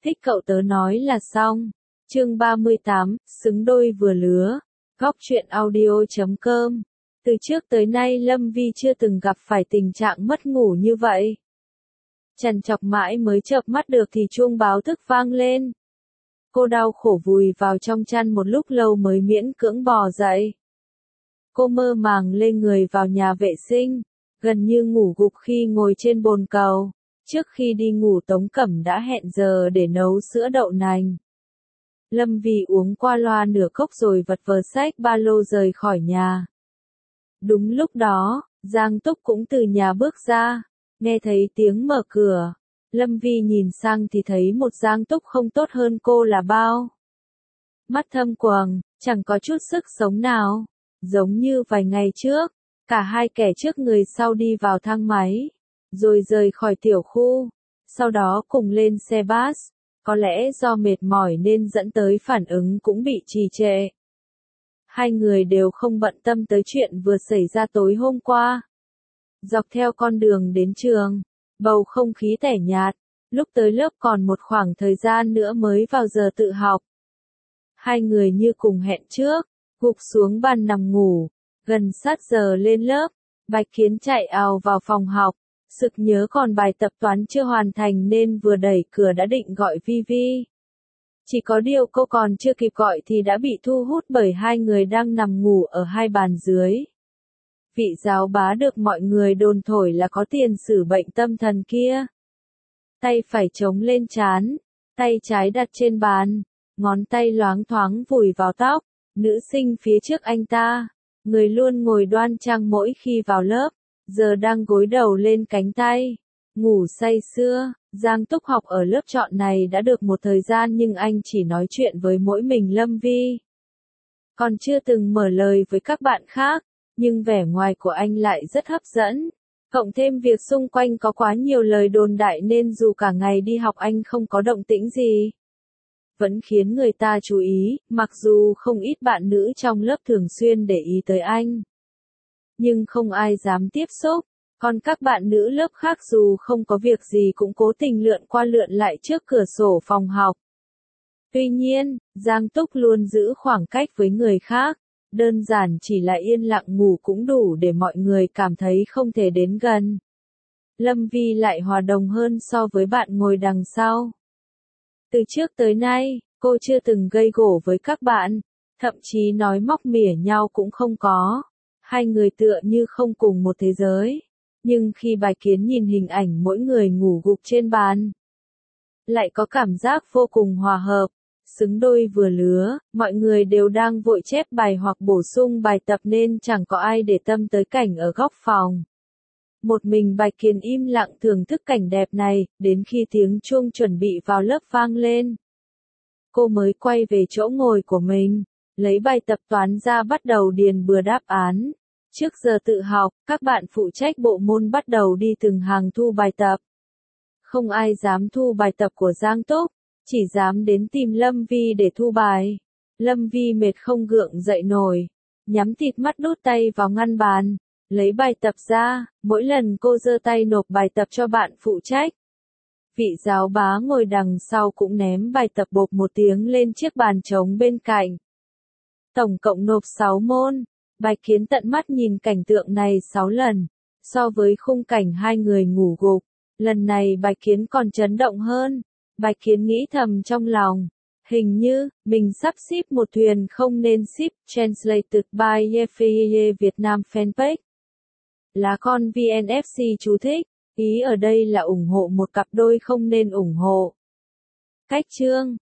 Thích cậu tớ nói là xong. Chương 38, xứng đôi vừa lứa. Góc truyện audio.com. Từ trước tới nay Lâm Vi chưa từng gặp phải tình trạng mất ngủ như vậy. Trằn trọc mãi mới chợp mắt được thì chuông báo thức vang lên. Cô đau khổ vùi vào trong chăn một lúc lâu mới miễn cưỡng bò dậy. Cô mơ màng lê người vào nhà vệ sinh, gần như ngủ gục khi ngồi trên bồn cầu. Trước khi đi ngủ Tống Cẩm đã hẹn giờ để nấu sữa đậu nành. Lâm Vi uống qua loa nửa cốc rồi vật vờ xách ba lô rời khỏi nhà. Đúng lúc đó, Giang Túc cũng từ nhà bước ra, nghe thấy tiếng mở cửa. Lâm Vi nhìn sang thì thấy một Giang Túc không tốt hơn cô là bao. Mắt thâm quầng, chẳng có chút sức sống nào, giống như vài ngày trước. Cả hai kẻ trước người sau đi vào thang máy, rồi rời khỏi tiểu khu, sau đó cùng lên xe bus. Có lẽ do mệt mỏi nên dẫn tới phản ứng cũng bị trì trệ. Hai người đều không bận tâm tới chuyện vừa xảy ra tối hôm qua. Dọc theo con đường đến trường, bầu không khí tẻ nhạt, lúc tới lớp còn một khoảng thời gian nữa mới vào giờ tự học. Hai người như cùng hẹn trước, gục xuống bàn nằm ngủ, gần sát giờ lên lớp, Bạch Kiến chạy ào vào phòng học, sực nhớ còn bài tập toán chưa hoàn thành nên vừa đẩy cửa đã định gọi Vi Vi. Chỉ có điều cô còn chưa kịp gọi thì đã bị thu hút bởi hai người đang nằm ngủ ở hai bàn dưới. Vị giáo bá được mọi người đồn thổi là có tiền sử bệnh tâm thần kia. Tay phải chống lên trán, tay trái đặt trên bàn, ngón tay loáng thoáng vùi vào tóc, nữ sinh phía trước anh ta, người luôn ngồi đoan trang mỗi khi vào lớp, giờ đang gối đầu lên cánh tay, ngủ say sưa. Giang Túc học ở lớp chọn này đã được một thời gian nhưng anh chỉ nói chuyện với mỗi mình Lâm Vi. Còn chưa từng mở lời với các bạn khác, nhưng vẻ ngoài của anh lại rất hấp dẫn. Cộng thêm việc xung quanh có quá nhiều lời đồn đại nên dù cả ngày đi học anh không có động tĩnh gì, vẫn khiến người ta chú ý, mặc dù không ít bạn nữ trong lớp thường xuyên để ý tới anh. Nhưng không ai dám tiếp xúc, còn các bạn nữ lớp khác dù không có việc gì cũng cố tình lượn qua lượn lại trước cửa sổ phòng học. Tuy nhiên, Giang Túc luôn giữ khoảng cách với người khác, đơn giản chỉ là yên lặng ngủ cũng đủ để mọi người cảm thấy không thể đến gần. Lâm Vi lại hòa đồng hơn so với bạn ngồi đằng sau. Từ trước tới nay, cô chưa từng gây gổ với các bạn, thậm chí nói móc mỉa nhau cũng không có. Hai người tựa như không cùng một thế giới. Nhưng khi Bạch Kiến nhìn hình ảnh mỗi người ngủ gục trên bàn, lại có cảm giác vô cùng hòa hợp, xứng đôi vừa lứa. Mọi người đều đang vội chép bài hoặc bổ sung bài tập nên chẳng có ai để tâm tới cảnh ở góc phòng. Một mình Bạch Kiến im lặng thưởng thức cảnh đẹp này, đến khi tiếng chuông chuẩn bị vào lớp vang lên. Cô mới quay về chỗ ngồi của mình, lấy bài tập toán ra bắt đầu điền bừa đáp án. Trước giờ tự học, các bạn phụ trách bộ môn bắt đầu đi từng hàng thu bài tập. Không ai dám thu bài tập của Giang Túc, chỉ dám đến tìm Lâm Vi để thu bài. Lâm Vi mệt không gượng dậy nổi, nhắm tịt mắt đút tay vào ngăn bàn, lấy bài tập ra, mỗi lần cô giơ tay nộp bài tập cho bạn phụ trách. Vị giáo bá ngồi đằng sau cũng ném bài tập bộp một tiếng lên chiếc bàn trống bên cạnh. Tổng cộng nộp 6 môn. Bạch Kiến tận mắt nhìn cảnh tượng này 6 lần, so với khung cảnh hai người ngủ gục, lần này Bạch Kiến còn chấn động hơn. Bạch Kiến nghĩ thầm trong lòng, hình như, mình sắp ship một thuyền không nên ship. Translated by Yefeye Việt Nam fanpage. Lá con VNFC chú thích, ý ở đây là ủng hộ một cặp đôi không nên ủng hộ. Cách chương,